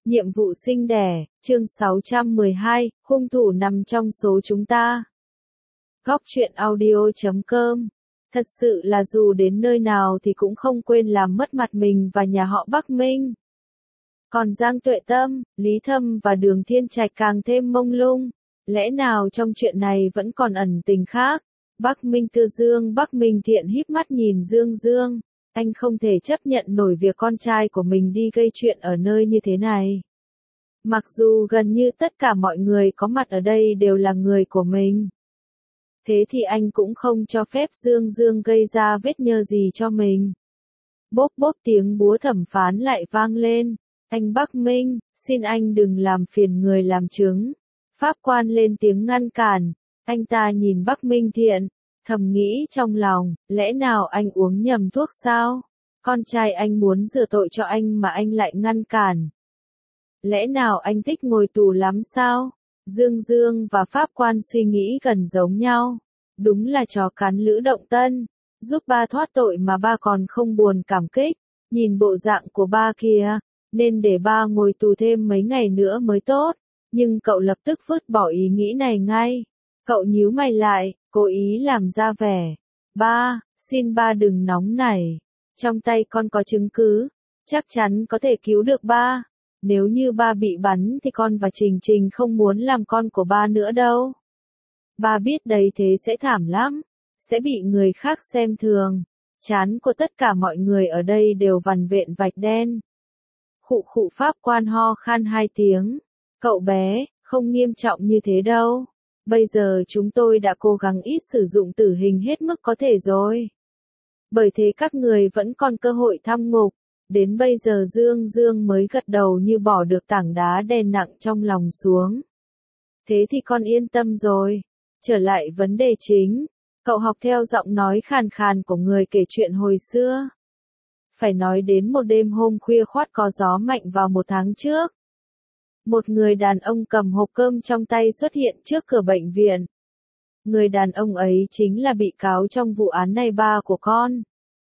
Nhiệm vụ sinh đẻ, chương 612, hung thủ nằm trong số chúng ta. Góc truyện audio.com. Thật sự là dù đến nơi nào thì cũng không quên làm mất mặt mình và nhà họ Bắc Minh. Còn Giang Tuệ Tâm, Lý Thâm và Đường Thiên Trạch càng thêm mông lung. Lẽ nào trong chuyện này vẫn còn ẩn tình khác? Bắc Minh Tư Dương, Bắc Minh Thiện híp mắt nhìn Dương Dương. Anh không thể chấp nhận nổi việc con trai của mình đi gây chuyện ở nơi như thế này. Mặc dù gần như tất cả mọi người có mặt ở đây đều là người của mình. Thế thì anh cũng không cho phép Dương Dương gây ra vết nhơ gì cho mình. Bốp bốp tiếng búa thẩm phán lại vang lên. Anh Bắc Minh, xin anh đừng làm phiền người làm chứng. Pháp quan lên tiếng ngăn cản. Anh ta nhìn Bắc Minh Thiện, thầm nghĩ trong lòng, lẽ nào anh uống nhầm thuốc sao? Con trai anh muốn rửa tội cho anh mà anh lại ngăn cản. Lẽ nào anh thích ngồi tù lắm sao? Dương Dương và pháp quan suy nghĩ gần giống nhau. Đúng là chó cắn lữ động tân. Giúp ba thoát tội mà ba còn không buồn cảm kích. Nhìn bộ dạng của ba kìa, nên để ba ngồi tù thêm mấy ngày nữa mới tốt. Nhưng cậu lập tức vứt bỏ ý nghĩ này ngay. Cậu nhíu mày lại, cố ý làm ra vẻ. Ba, xin ba đừng nóng nảy. Trong tay con có chứng cứ, chắc chắn có thể cứu được ba. Nếu như ba bị bắn thì con và Trình Trình không muốn làm con của ba nữa đâu. Ba biết đấy, thế sẽ thảm lắm, sẽ bị người khác xem thường. Trán của tất cả mọi người ở đây đều vằn vện vạch đen. Khụ khụ pháp quan ho khan 2 tiếng. Cậu bé, không nghiêm trọng như thế đâu. Bây giờ chúng tôi đã cố gắng ít sử dụng tử hình hết mức có thể rồi. Bởi thế các người vẫn còn cơ hội thăm ngục. Đến bây giờ Dương Dương mới gật đầu như bỏ được tảng đá đè nặng trong lòng xuống. Thế thì con yên tâm rồi. Trở lại vấn đề chính. Cậu học theo giọng nói khàn khàn của người kể chuyện hồi xưa. Phải nói đến một đêm hôm khuya khoắt có gió mạnh vào 1 tháng trước. Một người đàn ông cầm hộp cơm trong tay xuất hiện trước cửa bệnh viện. Người đàn ông ấy chính là bị cáo trong vụ án này, ba của con.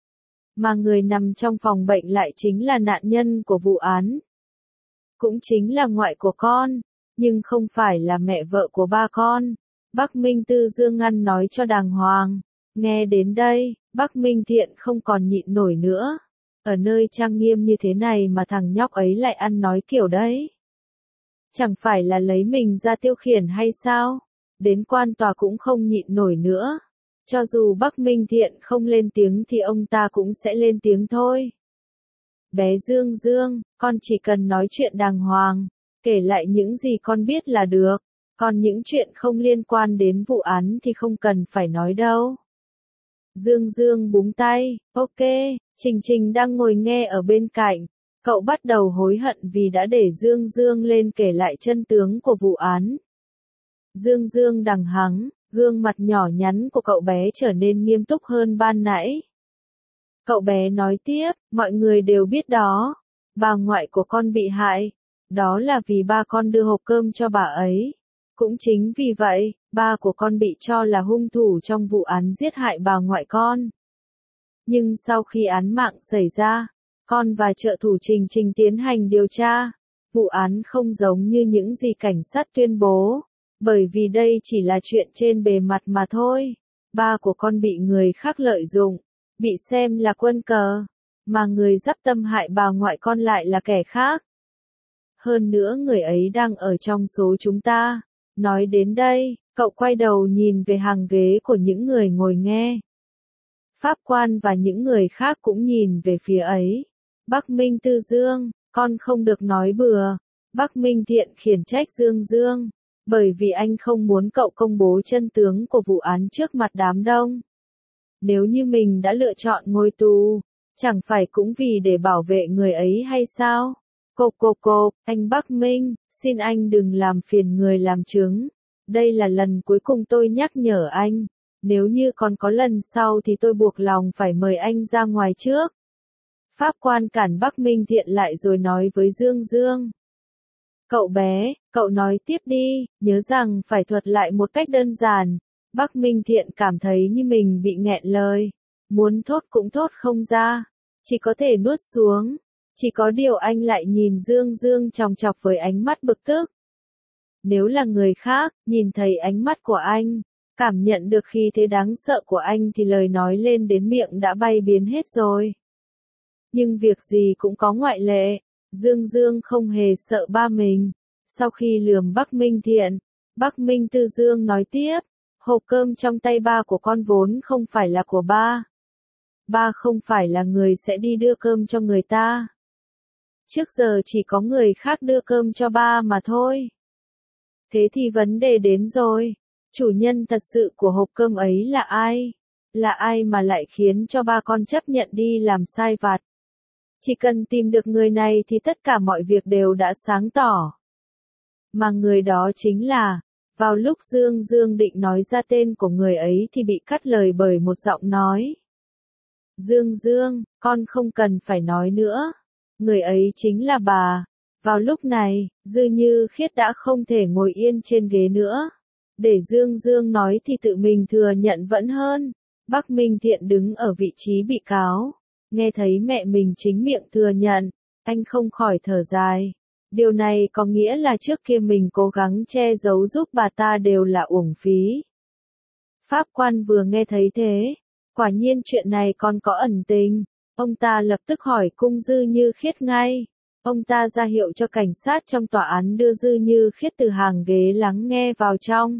Mà người nằm trong phòng bệnh lại chính là nạn nhân của vụ án. Cũng chính là ngoại của con, nhưng không phải là mẹ vợ của ba con. Bắc Minh Tư Dương ngăn nói cho đàng hoàng. Nghe đến đây, Bắc Minh Thiện không còn nhịn nổi nữa. Ở nơi trang nghiêm như thế này mà thằng nhóc ấy lại ăn nói kiểu đấy. Chẳng phải là lấy mình ra tiêu khiển hay sao? Đến quan tòa cũng không nhịn nổi nữa. Cho dù Bắc Minh Thiện không lên tiếng thì ông ta cũng sẽ lên tiếng thôi. Bé Dương Dương, con chỉ cần nói chuyện đàng hoàng, kể lại những gì con biết là được. Còn những chuyện không liên quan đến vụ án thì không cần phải nói đâu. Dương Dương búng tay, ok, Trình Trình đang ngồi nghe ở bên cạnh. Cậu bắt đầu hối hận vì đã để Dương Dương lên kể lại chân tướng của vụ án. Dương Dương đằng hắng, gương mặt nhỏ nhắn của cậu bé trở nên nghiêm túc hơn ban nãy. Cậu bé nói tiếp, mọi người đều biết đó, bà ngoại của con bị hại. Đó là vì ba con đưa hộp cơm cho bà ấy. Cũng chính vì vậy, ba của con bị cho là hung thủ trong vụ án giết hại bà ngoại con. Nhưng sau khi án mạng xảy ra, con và trợ thủ Trình Trình tiến hành điều tra. Vụ án không giống như những gì cảnh sát tuyên bố. Bởi vì đây chỉ là chuyện trên bề mặt mà thôi. Ba của con bị người khác lợi dụng, bị xem là quân cờ, mà người dắp tâm hại bà ngoại con lại là kẻ khác. Hơn nữa người ấy đang ở trong số chúng ta. Nói đến đây, cậu quay đầu nhìn về hàng ghế của những người ngồi nghe. Pháp quan và những người khác cũng nhìn về phía ấy. Bắc Minh Tư Dương, con không được nói bừa. Bắc Minh Thiện khiển trách Dương Dương. Bởi vì anh không muốn cậu công bố chân tướng của vụ án trước mặt đám đông. Nếu như mình đã lựa chọn ngồi tù, chẳng phải cũng vì để bảo vệ người ấy hay sao? Cộp, anh Bắc Minh, xin anh đừng làm phiền người làm chứng. Đây là lần cuối cùng tôi nhắc nhở anh. Nếu như còn có lần sau thì tôi buộc lòng phải mời anh ra ngoài trước. Pháp quan cản Bắc Minh Thiện lại rồi nói với Dương Dương. Cậu bé, cậu nói tiếp đi, nhớ rằng phải thuật lại một cách đơn giản. Bắc Minh Thiện cảm thấy như mình bị nghẹn lời. Muốn thốt cũng thốt không ra. Chỉ có thể nuốt xuống. Chỉ có điều anh lại nhìn Dương Dương chòng chọc với ánh mắt bực tức. Nếu là người khác, nhìn thấy ánh mắt của anh, cảm nhận được khí thế đáng sợ của anh thì lời nói lên đến miệng đã bay biến hết rồi. Nhưng việc gì cũng có ngoại lệ, Dương Dương không hề sợ ba mình. Sau khi lườm Bắc Minh Thiện, Bắc Minh Tư Dương nói tiếp, hộp cơm trong tay ba của con vốn không phải là của ba. Ba không phải là người sẽ đi đưa cơm cho người ta. Trước giờ chỉ có người khác đưa cơm cho ba mà thôi. Thế thì vấn đề đến rồi, chủ nhân thật sự của hộp cơm ấy là ai? Là ai mà lại khiến cho ba con chấp nhận đi làm sai vặt? Chỉ cần tìm được người này thì tất cả mọi việc đều đã sáng tỏ. Mà người đó chính là, vào lúc Dương Dương định nói ra tên của người ấy thì bị cắt lời bởi một giọng nói. Dương Dương, con không cần phải nói nữa. Người ấy chính là bà. Vào lúc này, Dư Như Khiết đã không thể ngồi yên trên ghế nữa. Để Dương Dương nói thì tự mình thừa nhận vẫn hơn. Bắc Minh Thiện đứng ở vị trí bị cáo. Nghe thấy mẹ mình chính miệng thừa nhận, anh không khỏi thở dài. Điều này có nghĩa là trước kia mình cố gắng che giấu giúp bà ta đều là uổng phí. Pháp quan vừa nghe thấy thế, quả nhiên chuyện này còn có ẩn tình. Ông ta lập tức hỏi cung Dư Như Khiết ngay. Ông ta ra hiệu cho cảnh sát trong tòa án đưa Dư Như Khiết từ hàng ghế lắng nghe vào trong.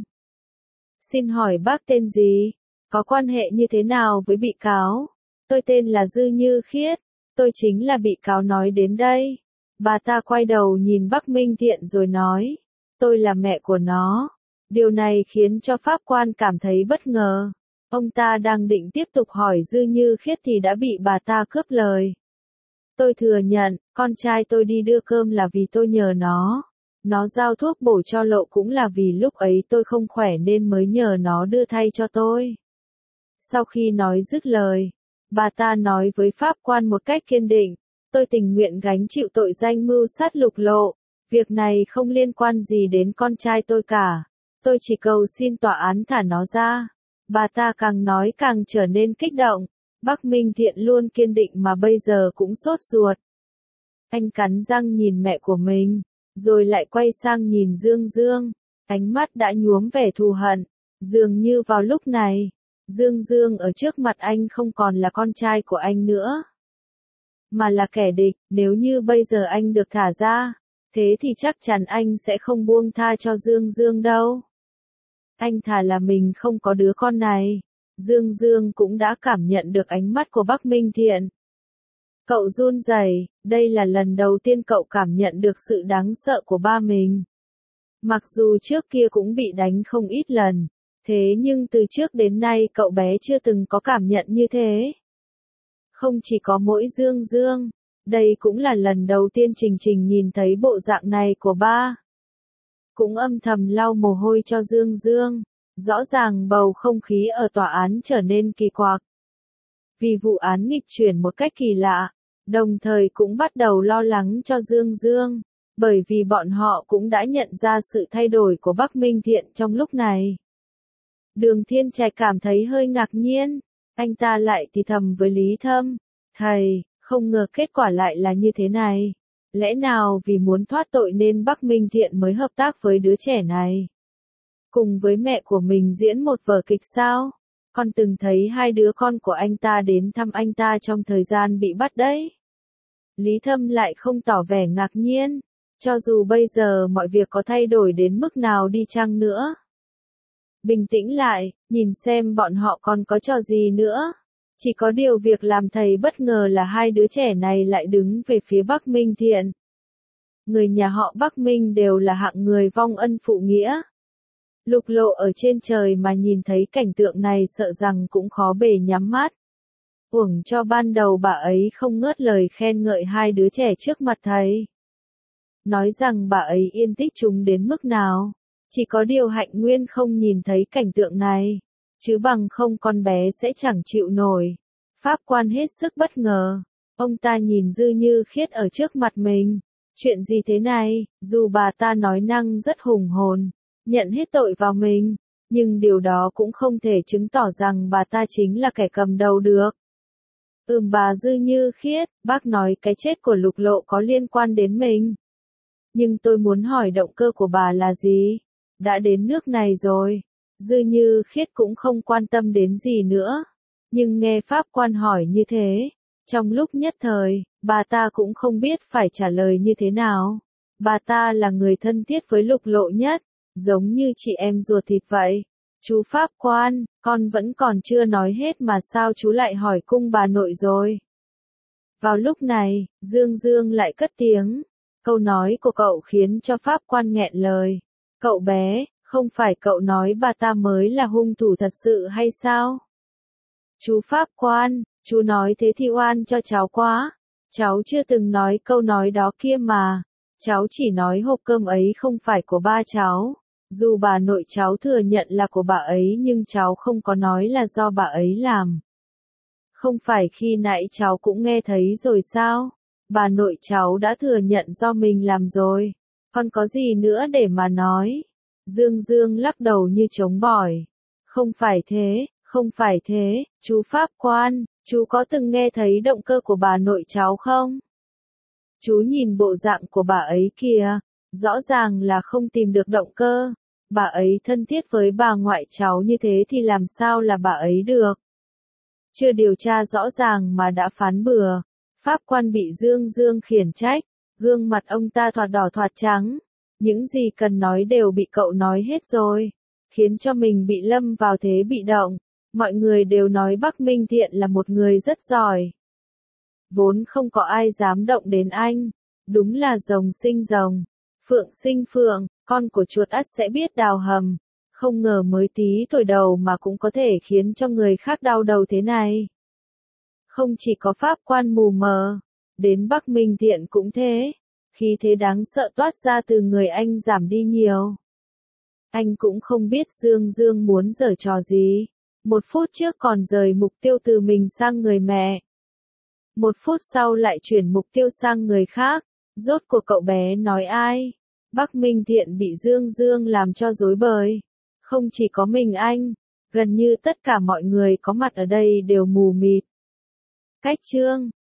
Xin hỏi bác tên gì? Có quan hệ như thế nào với bị cáo? Tôi tên là Dư Như Khiết. Tôi chính là bị cáo nói đến đây. Bà ta quay đầu nhìn Bắc Minh Thiện rồi nói. Tôi là mẹ của nó. Điều này khiến cho pháp quan cảm thấy bất ngờ. Ông ta đang định tiếp tục hỏi Dư Như Khiết thì đã bị bà ta cướp lời. Tôi thừa nhận, con trai tôi đi đưa cơm là vì tôi nhờ nó. Nó giao thuốc bổ cho Lộ cũng là vì lúc ấy tôi không khỏe nên mới nhờ nó đưa thay cho tôi. Sau khi nói dứt lời, bà ta nói với pháp quan một cách kiên định, tôi tình nguyện gánh chịu tội danh mưu sát Lục Lộ. Việc này không liên quan gì đến con trai tôi cả. Tôi chỉ cầu xin tòa án thả nó ra. Bà ta càng nói càng trở nên kích động. Bắc Minh Thiện luôn kiên định mà bây giờ cũng sốt ruột. Anh cắn răng nhìn mẹ của mình, rồi lại quay sang nhìn Dương Dương. Ánh mắt đã nhuốm vẻ thù hận. Dường như vào lúc này, Dương Dương ở trước mặt anh không còn là con trai của anh nữa, mà là kẻ địch. Nếu như bây giờ anh được thả ra, thế thì chắc chắn anh sẽ không buông tha cho Dương Dương đâu. Anh thà là mình không có đứa con này. Dương Dương cũng đã cảm nhận được ánh mắt của Bắc Minh Thiện. Cậu run rẩy, đây là lần đầu tiên cậu cảm nhận được sự đáng sợ của ba mình. Mặc dù trước kia cũng bị đánh không ít lần, thế nhưng từ trước đến nay cậu bé chưa từng có cảm nhận như thế. Không chỉ có mỗi Dương Dương, đây cũng là lần đầu tiên Trình Trình nhìn thấy bộ dạng này của ba. Cũng âm thầm lau mồ hôi cho Dương Dương. Rõ ràng bầu không khí ở tòa án trở nên kỳ quặc. Vì vụ án nghịch chuyển một cách kỳ lạ, đồng thời cũng bắt đầu lo lắng cho Dương Dương, bởi vì bọn họ cũng đã nhận ra sự thay đổi của Bắc Minh Thiện trong lúc này. Đường Thiên Trạch cảm thấy hơi ngạc nhiên, anh ta lại thì thầm với Lý Thâm, thầy, không ngờ kết quả lại là như thế này. Lẽ nào vì muốn thoát tội nên Bắc Minh Thiện mới hợp tác với đứa trẻ này? Cùng với mẹ của mình diễn một vở kịch sao? Con từng thấy hai đứa con của anh ta đến thăm anh ta trong thời gian bị bắt đấy. Lý Thâm lại không tỏ vẻ ngạc nhiên, cho dù bây giờ mọi việc có thay đổi đến mức nào đi chăng nữa. Bình tĩnh lại, nhìn xem bọn họ còn có trò gì nữa. Chỉ có điều việc làm thầy bất ngờ là hai đứa trẻ này lại đứng về phía Bắc Minh Thiện. Người nhà họ Bắc Minh đều là hạng người vong ân phụ nghĩa. Lục Lộ ở trên trời mà nhìn thấy cảnh tượng này sợ rằng cũng khó bề nhắm mắt. Uổng cho ban đầu bà ấy không ngớt lời khen ngợi hai đứa trẻ trước mặt thầy. Nói rằng bà ấy yên tích chúng đến mức nào. Chỉ có điều Hạnh Nguyên không nhìn thấy cảnh tượng này, chứ bằng không con bé sẽ chẳng chịu nổi. Pháp quan hết sức bất ngờ. Ông ta nhìn Dư Như Khiết ở trước mặt mình. Chuyện gì thế này? Dù bà ta nói năng rất hùng hồn, nhận hết tội vào mình, nhưng điều đó cũng không thể chứng tỏ rằng bà ta chính là kẻ cầm đầu được. Bà Dư Như Khiết, bác nói cái chết của Lục Lộ có liên quan đến mình. Nhưng tôi muốn hỏi động cơ của bà là gì? Đã đến nước này rồi. Dư Như Khiết cũng không quan tâm đến gì nữa. Nhưng nghe pháp quan hỏi như thế, trong lúc nhất thời, bà ta cũng không biết phải trả lời như thế nào. Bà ta là người thân thiết với Lục Lộ nhất, giống như chị em ruột thịt vậy. Chú pháp quan, con vẫn còn chưa nói hết mà sao chú lại hỏi cung bà nội rồi? Vào lúc này, Dương Dương lại cất tiếng. Câu nói của cậu khiến cho pháp quan nghẹn lời. Cậu bé, không phải cậu nói bà ta mới là hung thủ thật sự hay sao? Chú pháp quan, chú nói thế thì oan cho cháu quá. Cháu chưa từng nói câu nói đó kia mà. Cháu chỉ nói hộp cơm ấy không phải của ba cháu. Dù bà nội cháu thừa nhận là của bà ấy nhưng cháu không có nói là do bà ấy làm. Không phải khi nãy cháu cũng nghe thấy rồi sao? Bà nội cháu đã thừa nhận do mình làm rồi. Còn có gì nữa để mà nói? Dương Dương lắc đầu như trống bỏi. Không phải thế, không phải thế, chú pháp quan, chú có từng nghe thấy động cơ của bà nội cháu không? Chú nhìn bộ dạng của bà ấy kìa, rõ ràng là không tìm được động cơ. Bà ấy thân thiết với bà ngoại cháu như thế thì làm sao là bà ấy được? Chưa điều tra rõ ràng mà đã phán bừa. Pháp quan bị Dương Dương khiển trách, gương mặt ông ta thoạt đỏ thoạt trắng. Những gì cần nói đều bị cậu nói hết rồi, khiến cho mình bị lâm vào thế bị động. Mọi người đều nói Bắc Minh Thiện là một người rất giỏi. Vốn không có ai dám động đến anh. Đúng là rồng sinh rồng, phượng sinh phượng, con của chuột ắt sẽ biết đào hầm. Không ngờ mới tí tuổi đầu mà cũng có thể khiến cho người khác đau đầu thế này. Không chỉ có pháp quan mù mờ, đến Bắc Minh Thiện cũng thế. Khí thế đáng sợ toát ra từ người anh giảm đi nhiều. Anh cũng không biết Dương Dương muốn giở trò gì. 1 phút trước còn rời mục tiêu từ mình sang người mẹ. 1 phút sau lại chuyển mục tiêu sang người khác. Rốt cuộc cậu bé nói ai? Bắc Minh Thiện bị Dương Dương làm cho rối bời. Không chỉ có mình anh, gần như tất cả mọi người có mặt ở đây đều mù mịt. Cách chương